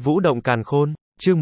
Vũ động càn khôn, chương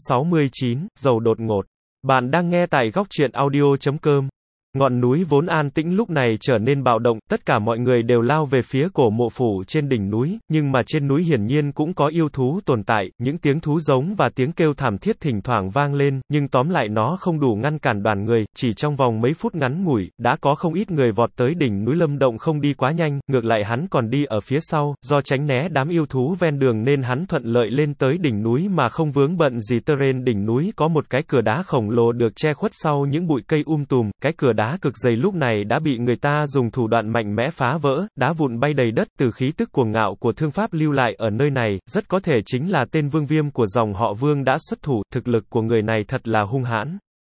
169, giàu đột ngột. Bạn đang nghe tại góc truyện audio.com. Ngọn núi vốn an tĩnh lúc này trở nên bạo động, tất cả mọi người đều lao về phía cổ mộ phủ trên đỉnh núi, nhưng mà trên núi hiển nhiên cũng có yêu thú tồn tại, những tiếng thú giống và tiếng kêu thảm thiết thỉnh thoảng vang lên, nhưng tóm lại nó không đủ ngăn cản đoàn người, chỉ trong vòng mấy phút ngắn ngủi, đã có không ít người vọt tới đỉnh núi. Lâm Động không đi quá nhanh, ngược lại hắn còn đi ở phía sau, do tránh né đám yêu thú ven đường nên hắn thuận lợi lên tới đỉnh núi mà không vướng bận gì. Trên đỉnh núi có một cái cửa đá khổng lồ được che khuất sau những bụi cây tùm, cái cửa đá cực dày lúc này đã bị người ta dùng thủ đoạn mạnh mẽ phá vỡ, đá vụn bay đầy đất. Từ khí tức cuồng ngạo của thương pháp lưu lại ở nơi này, rất có thể chính là tên Vương Viêm của dòng họ Vương đã xuất thủ, thực lực của người này thật là hung hãn.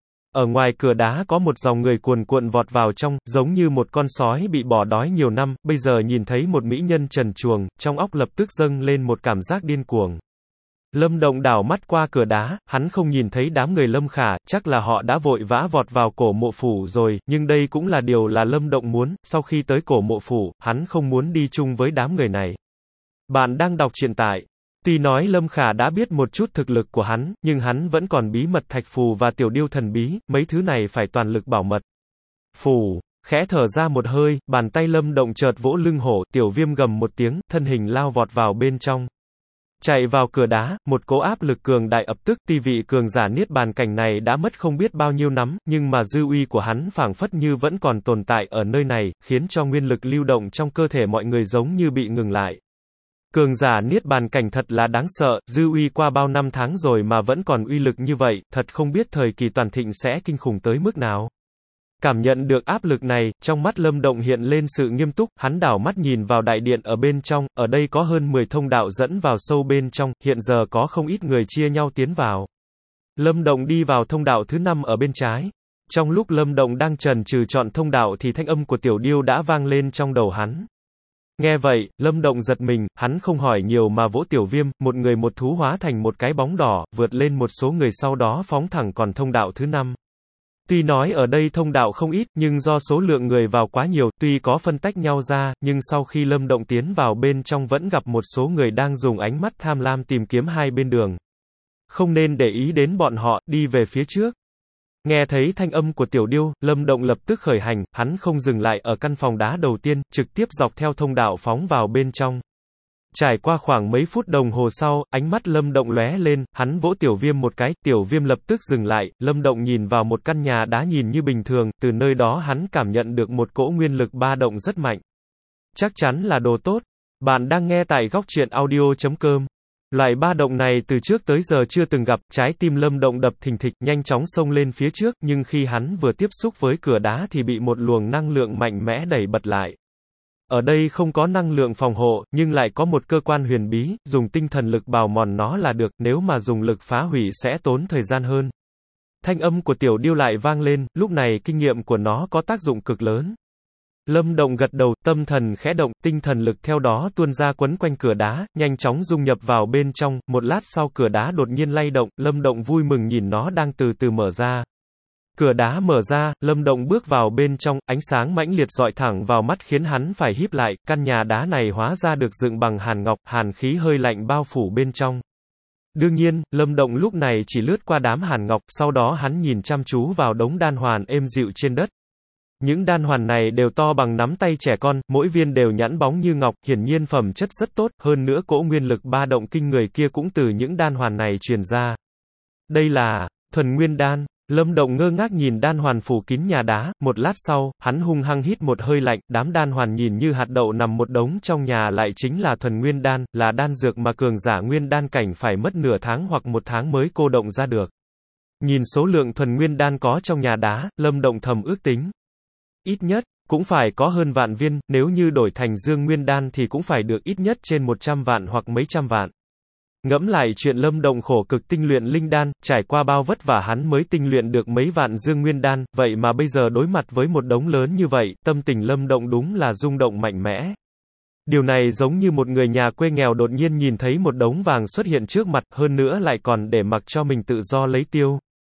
Ở ngoài cửa đá có một dòng người cuồn cuộn vọt vào trong, giống như một con sói bị bỏ đói nhiều năm, bây giờ nhìn thấy một mỹ nhân trần truồng, trong óc lập tức dâng lên một cảm giác điên cuồng. Lâm Động đảo mắt qua cửa đá, hắn không nhìn thấy đám người Lâm Khả, chắc là họ đã vội vã vọt vào cổ mộ phủ rồi, nhưng đây cũng là điều là Lâm Động muốn. Sau khi tới cổ mộ phủ, hắn không muốn đi chung với đám người này. Bạn đang đọc truyện tại. Tuy nói Lâm Khả đã biết một chút thực lực của hắn, nhưng hắn vẫn còn bí mật thạch phù và tiểu điêu thần bí, mấy thứ này phải toàn lực bảo mật. Phù, khẽ thở ra một hơi, bàn tay Lâm Động chợt vỗ lưng hổ, Tiểu Viêm gầm một tiếng, thân hình lao vọt vào bên trong. Chạy vào cửa đá, một cỗ áp lực cường đại ập tức. Tuy vị cường giả niết bàn cảnh này đã mất không biết bao nhiêu năm, nhưng mà dư uy của hắn phảng phất như vẫn còn tồn tại ở nơi này, khiến cho nguyên lực lưu động trong cơ thể mọi người giống như bị ngừng lại. Cường giả niết bàn cảnh thật là đáng sợ, dư uy qua bao năm tháng rồi mà vẫn còn uy lực như vậy, thật không biết thời kỳ toàn thịnh sẽ kinh khủng tới mức nào. Cảm nhận được áp lực này, trong mắt Lâm Động hiện lên sự nghiêm túc, hắn đảo mắt nhìn vào đại điện ở bên trong, ở đây có hơn 10 thông đạo dẫn vào sâu bên trong, hiện giờ có không ít người chia nhau tiến vào. Lâm Động đi vào thông đạo thứ 5 ở bên trái. Trong lúc Lâm Động đang chần chừ chọn thông đạo thì thanh âm của Tiểu Điêu đã vang lên trong đầu hắn. Nghe vậy, Lâm Động giật mình, hắn không hỏi nhiều mà vỗ Tiểu Viêm, một người một thú hóa thành một cái bóng đỏ, vượt lên một số người sau đó phóng thẳng còn thông đạo thứ 5. Tuy nói ở đây thông đạo không ít, nhưng do số lượng người vào quá nhiều, tuy có phân tách nhau ra, nhưng sau khi Lâm Động tiến vào bên trong vẫn gặp một số người đang dùng ánh mắt tham lam tìm kiếm hai bên đường. Không nên để ý đến bọn họ, đi về phía trước. Nghe thấy thanh âm của Tiểu Điêu, Lâm Động lập tức khởi hành, hắn không dừng lại ở căn phòng đá đầu tiên, trực tiếp dọc theo thông đạo phóng vào bên trong. Trải qua khoảng mấy phút đồng hồ sau, ánh mắt Lâm Động lóe lên, hắn vỗ Tiểu Viêm một cái, Tiểu Viêm lập tức dừng lại. Lâm Động nhìn vào một căn nhà đá nhìn như bình thường, từ nơi đó hắn cảm nhận được một cỗ nguyên lực ba động rất mạnh. Chắc chắn là đồ tốt. Bạn đang nghe tại góc truyện audio.com. Loại ba động này từ trước tới giờ chưa từng gặp, trái tim Lâm Động đập thình thịch, nhanh chóng xông lên phía trước, nhưng khi hắn vừa tiếp xúc với cửa đá thì bị một luồng năng lượng mạnh mẽ đẩy bật lại. Ở đây không có năng lượng phòng hộ, nhưng lại có một cơ quan huyền bí, dùng tinh thần lực bào mòn nó là được, nếu mà dùng lực phá hủy sẽ tốn thời gian hơn. Thanh âm của Tiểu Điêu lại vang lên, lúc này kinh nghiệm của nó có tác dụng cực lớn. Lâm Động gật đầu, tâm thần khẽ động, tinh thần lực theo đó tuôn ra quấn quanh cửa đá, nhanh chóng dung nhập vào bên trong. Một lát sau cửa đá đột nhiên lay động, Lâm Động vui mừng nhìn nó đang từ từ mở ra. Cửa đá mở ra, Lâm Động bước vào bên trong, ánh sáng mãnh liệt dọi thẳng vào mắt khiến hắn phải híp lại. Căn nhà đá này hóa ra được dựng bằng hàn ngọc, hàn khí hơi lạnh bao phủ bên trong. Đương nhiên, Lâm Động lúc này chỉ lướt qua đám hàn ngọc, sau đó hắn nhìn chăm chú vào đống đan hoàn êm dịu trên đất. Những đan hoàn này đều to bằng nắm tay trẻ con, mỗi viên đều nhẵn bóng như ngọc, hiển nhiên phẩm chất rất tốt, hơn nữa cỗ nguyên lực ba động kinh người kia cũng từ những đan hoàn này truyền ra. Đây là thuần nguyên đan. Lâm Động ngơ ngác nhìn đan hoàn phủ kín nhà đá, một lát sau, hắn hung hăng hít một hơi lạnh, đám đan hoàn nhìn như hạt đậu nằm một đống trong nhà lại chính là thuần nguyên đan, là đan dược mà cường giả nguyên đan cảnh phải mất nửa tháng hoặc một tháng mới cô động ra được. Nhìn số lượng thuần nguyên đan có trong nhà đá, Lâm Động thầm ước tính. Ít nhất, cũng phải có hơn vạn viên, nếu như đổi thành dương nguyên đan thì cũng phải được ít nhất trên 100 vạn hoặc mấy trăm vạn. Ngẫm lại chuyện Lâm Động khổ cực tinh luyện linh đan, trải qua bao vất vả hắn mới tinh luyện được mấy vạn dương nguyên đan, vậy mà bây giờ đối mặt với một đống lớn như vậy, tâm tình Lâm Động đúng là rung động mạnh mẽ. Điều này giống như một người nhà quê nghèo đột nhiên nhìn thấy một đống vàng xuất hiện trước mặt, hơn nữa lại còn để mặc cho mình tự do lấy tiêu.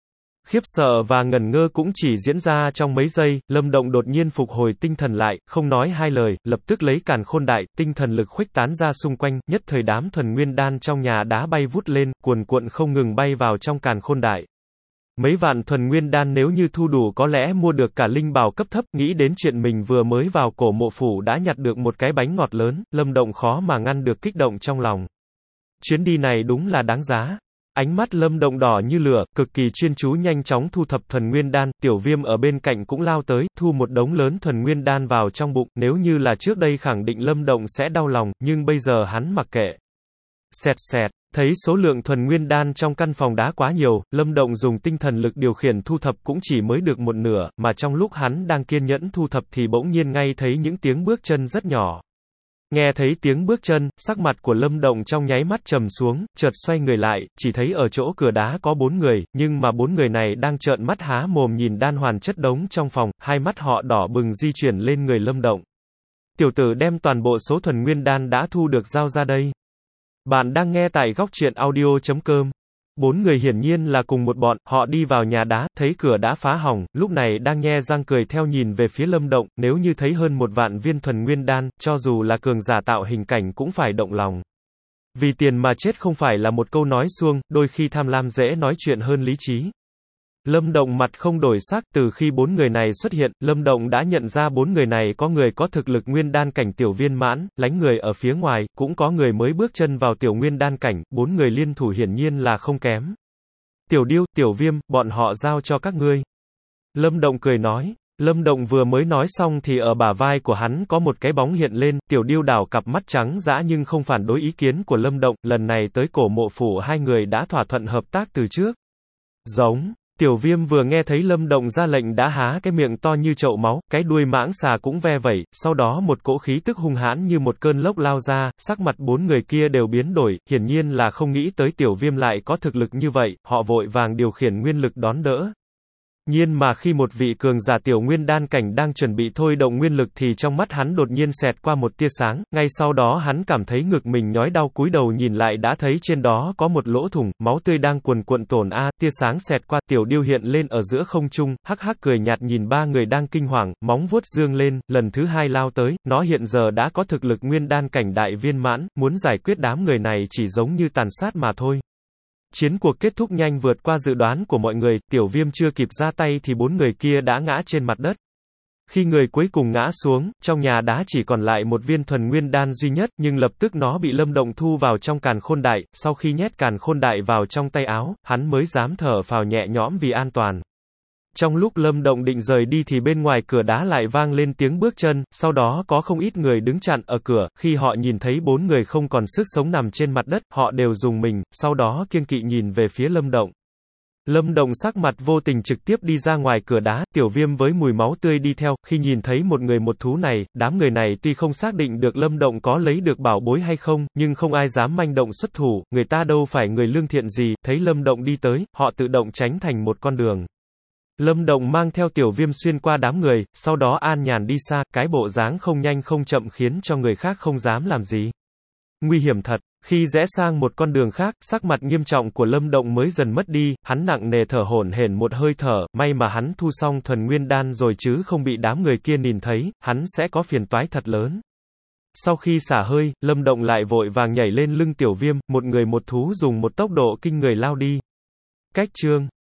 Khiếp sợ và ngẩn ngơ cũng chỉ diễn ra trong mấy giây, Lâm Động đột nhiên phục hồi tinh thần lại, không nói hai lời, lập tức lấy càn khôn đại, tinh thần lực khuếch tán ra xung quanh, nhất thời đám thuần nguyên đan trong nhà đá bay vút lên, cuồn cuộn không ngừng bay vào trong càn khôn đại. Mấy vạn thuần nguyên đan nếu như thu đủ có lẽ mua được cả linh bảo cấp thấp, nghĩ đến chuyện mình vừa mới vào cổ mộ phủ đã nhặt được một cái bánh ngọt lớn, Lâm Động khó mà ngăn được kích động trong lòng. Chuyến đi này đúng là đáng giá. Ánh mắt Lâm Động đỏ như lửa, cực kỳ chuyên chú nhanh chóng thu thập thuần nguyên đan, Tiểu Viêm ở bên cạnh cũng lao tới, thu một đống lớn thuần nguyên đan vào trong bụng, nếu như là trước đây khẳng định Lâm Động sẽ đau lòng, nhưng bây giờ hắn mặc kệ. Xẹt xẹt, thấy số lượng thuần nguyên đan trong căn phòng đá quá nhiều, Lâm Động dùng tinh thần lực điều khiển thu thập cũng chỉ mới được một nửa, mà trong lúc hắn đang kiên nhẫn thu thập thì bỗng nhiên ngay thấy những tiếng bước chân rất nhỏ. Nghe thấy tiếng bước chân, sắc mặt của Lâm Động trong nháy mắt trầm xuống, chợt xoay người lại, chỉ thấy ở chỗ cửa đá có 4 người, nhưng mà 4 người này đang trợn mắt há mồm nhìn đan hoàn chất đống trong phòng, hai mắt họ đỏ bừng di chuyển lên người Lâm Động. Tiểu tử đem toàn bộ số thuần nguyên đan đã thu được giao ra đây. Bạn đang nghe tại góc truyện audio.com. 4 người hiển nhiên là cùng một bọn, họ đi vào nhà đá, thấy cửa đã phá hỏng, lúc này đang nhe răng cười theo nhìn về phía Lâm Động, nếu như thấy hơn 1 vạn viên thuần nguyên đan, cho dù là cường giả tạo hình cảnh cũng phải động lòng. Vì tiền mà chết không phải là một câu nói suông, đôi khi tham lam dễ nói chuyện hơn lý trí. Lâm Động mặt không đổi sắc, từ khi 4 người này xuất hiện, Lâm Động đã nhận ra 4 người này có người có thực lực nguyên đan cảnh tiểu viên mãn, lánh người ở phía ngoài, cũng có người mới bước chân vào tiểu nguyên đan cảnh, 4 người liên thủ hiển nhiên là không kém. Tiểu Điêu, Tiểu Viêm, bọn họ giao cho các ngươi. Lâm Động cười nói. Lâm Động vừa mới nói xong thì ở bả vai của hắn có một cái bóng hiện lên, Tiểu Điêu đảo cặp mắt trắng dã nhưng không phản đối ý kiến của Lâm Động, lần này tới cổ mộ phủ hai người đã thỏa thuận hợp tác từ trước. Giống. Tiểu Viêm vừa nghe thấy Lâm Động ra lệnh đã há cái miệng to như chậu máu, cái đuôi mãng xà cũng ve vẩy, sau đó một cỗ khí tức hung hãn như một cơn lốc lao ra, sắc mặt 4 người kia đều biến đổi, hiển nhiên là không nghĩ tới Tiểu Viêm lại có thực lực như vậy, họ vội vàng điều khiển nguyên lực đón đỡ. Nhiên mà khi một vị cường giả tiểu nguyên đan cảnh đang chuẩn bị thôi động nguyên lực thì trong mắt hắn đột nhiên xẹt qua một tia sáng, ngay sau đó hắn cảm thấy ngực mình nhói đau, cúi đầu nhìn lại đã thấy trên đó có một lỗ thủng, máu tươi đang cuồn cuộn tổn tia sáng xẹt qua, Tiểu Điêu hiện lên ở giữa không trung, hắc hắc cười nhạt nhìn 3 người đang kinh hoàng, móng vuốt dương lên, lần thứ 2 lao tới, nó hiện giờ đã có thực lực nguyên đan cảnh đại viên mãn, muốn giải quyết đám người này chỉ giống như tàn sát mà thôi. Chiến cuộc kết thúc nhanh vượt qua dự đoán của mọi người, Tiểu Viêm chưa kịp ra tay thì 4 người kia đã ngã trên mặt đất. Khi người cuối cùng ngã xuống, trong nhà đá chỉ còn lại một viên thuần nguyên đan duy nhất, nhưng lập tức nó bị Lâm Động thu vào trong càn khôn đại, sau khi nhét càn khôn đại vào trong tay áo, hắn mới dám thở phào nhẹ nhõm vì an toàn. Trong lúc Lâm Động định rời đi thì bên ngoài cửa đá lại vang lên tiếng bước chân, sau đó có không ít người đứng chặn ở cửa, khi họ nhìn thấy 4 người không còn sức sống nằm trên mặt đất, họ đều rùng mình, sau đó kiêng kỵ nhìn về phía Lâm Động. Lâm Động sắc mặt vô tình trực tiếp đi ra ngoài cửa đá, Tiểu Viêm với mùi máu tươi đi theo, khi nhìn thấy một người một thú này, đám người này tuy không xác định được Lâm Động có lấy được bảo bối hay không, nhưng không ai dám manh động xuất thủ, người ta đâu phải người lương thiện gì, thấy Lâm Động đi tới, họ tự động tránh thành một con đường. Lâm Động mang theo Tiểu Viêm xuyên qua đám người, sau đó an nhàn đi xa, cái bộ dáng không nhanh không chậm khiến cho người khác không dám làm gì. Nguy hiểm thật, khi rẽ sang một con đường khác, sắc mặt nghiêm trọng của Lâm Động mới dần mất đi, hắn nặng nề thở hổn hển một hơi thở, may mà hắn thu xong thuần nguyên đan rồi chứ không bị đám người kia nhìn thấy, hắn sẽ có phiền toái thật lớn. Sau khi xả hơi, Lâm Động lại vội vàng nhảy lên lưng Tiểu Viêm, một người một thú dùng một tốc độ kinh người lao đi. Cách chương